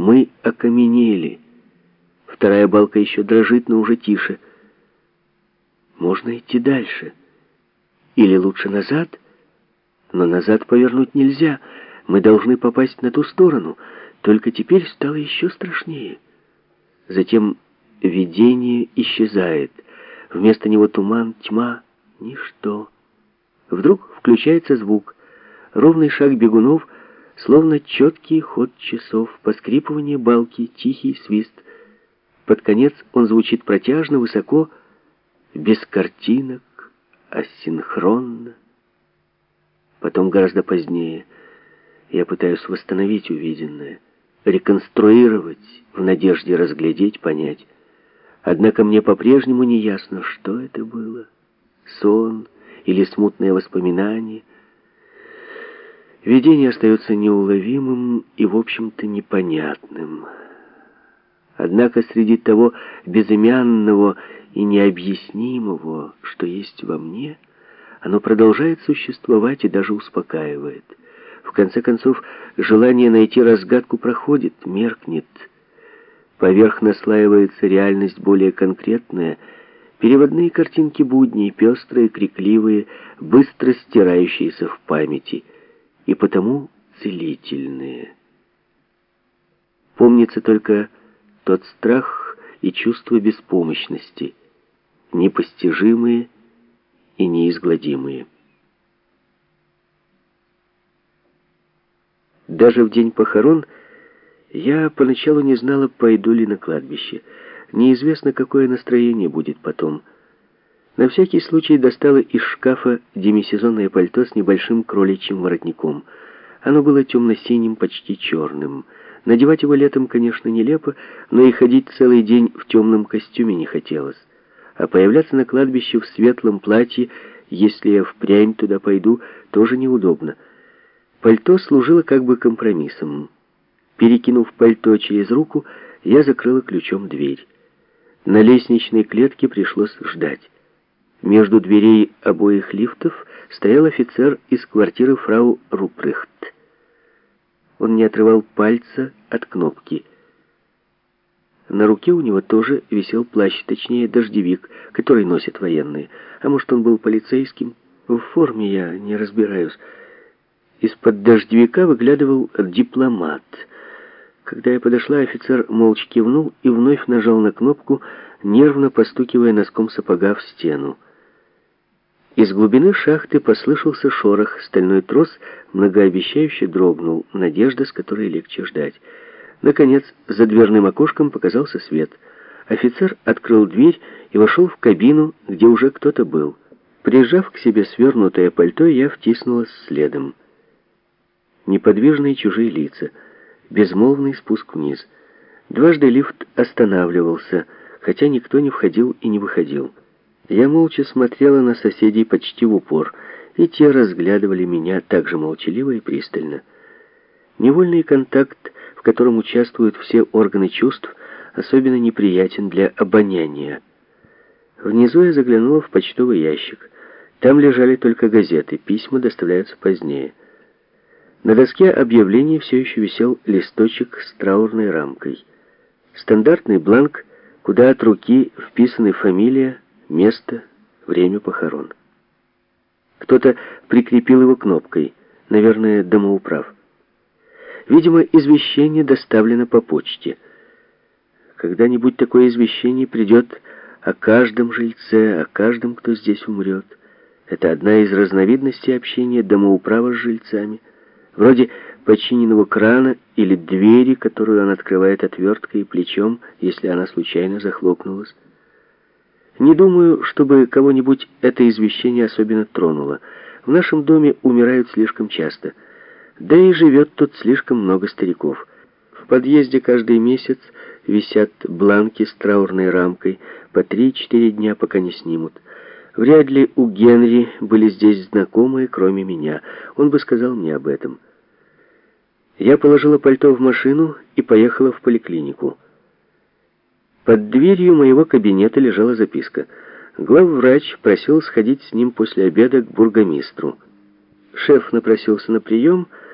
Мы окаменели. Вторая балка еще дрожит, но уже тише. Можно идти дальше. Или лучше назад? Но назад повернуть нельзя. Мы должны попасть на ту сторону. Только теперь стало еще страшнее. Затем видение исчезает. Вместо него туман, тьма, ничто. Вдруг включается звук. Ровный шаг бегунов, словно четкий ход часов, поскрипывание балки, тихий свист. Под конец он звучит протяжно, высоко, без картинок, асинхронно. Потом, гораздо позднее, я пытаюсь восстановить увиденное, реконструировать, в надежде разглядеть, понять. Однако мне по-прежнему не ясно, что это было. Сон или смутное воспоминание. Видение остается неуловимым и, в общем-то, непонятным. Однако среди того безымянного и необъяснимого, что есть во мне, оно продолжает существовать и даже успокаивает. В конце концов, желание найти разгадку проходит, меркнет. Поверх наслаивается реальность более конкретная, переводные картинки будней, пестрые, крикливые, быстро стирающиеся в памяти, и потому целительные. Помнится только тот страх и чувство беспомощности, непостижимые и неизгладимые. Даже в день похорон я поначалу не знала, пойду ли на кладбище. Неизвестно, какое настроение будет потом. На всякий случай достала из шкафа демисезонное пальто с небольшим кроличьим воротником. Оно было темно-синим, почти черным. Надевать его летом, конечно, нелепо, но и ходить целый день в темном костюме не хотелось. А появляться на кладбище в светлом платье, если я впрямь туда пойду, тоже неудобно. Пальто служило как бы компромиссом. Перекинув пальто через руку, я закрыла ключом дверь. На лестничной клетке пришлось ждать. Между дверей обоих лифтов стоял офицер из квартиры фрау Рупрехт. Он не отрывал пальца от кнопки. На руке у него тоже висел плащ, точнее дождевик, который носят военные. А может, он был полицейским? В форме я не разбираюсь. Из-под дождевика выглядывал дипломат. Когда я подошла, офицер молча кивнул и вновь нажал на кнопку, нервно постукивая носком сапога в стену. Из глубины шахты послышался шорох, стальной трос многообещающе дрогнул, надежда, с которой легче ждать. Наконец, за дверным окошком показался свет. Офицер открыл дверь и вошел в кабину, где уже кто-то был. Прижав к себе свернутое пальто, я втиснулась следом. Неподвижные чужие лица, безмолвный спуск вниз. Дважды лифт останавливался, хотя никто не входил и не выходил. Я молча смотрела на соседей почти в упор, и те разглядывали меня так же молчаливо и пристально. Невольный контакт, в котором участвуют все органы чувств, особенно неприятен для обоняния. Внизу я заглянула в почтовый ящик. Там лежали только газеты, письма доставляются позднее. На доске объявлений все еще висел листочек с траурной рамкой. Стандартный бланк, куда от руки вписаны фамилия, место, время похорон. Кто-то прикрепил его кнопкой, наверное, домоуправ. Видимо, извещение доставлено по почте. Когда-нибудь такое извещение придет о каждом жильце, о каждом, кто здесь умрет. Это одна из разновидностей общения домоуправа с жильцами. Вроде починенного крана или двери, которую он открывает отверткой и плечом, если она случайно захлопнулась. Не думаю, чтобы кого-нибудь это извещение особенно тронуло. В нашем доме умирают слишком часто. Да и живет тут слишком много стариков. В подъезде каждый месяц висят бланки с траурной рамкой, по 3-4 дня, пока не снимут. Вряд ли у Генри были здесь знакомые, кроме меня. Он бы сказал мне об этом. Я положила пальто в машину и поехала в поликлинику. Под дверью моего кабинета лежала записка. Главврач просил сходить с ним после обеда к бургомистру. Шеф напросился на прием,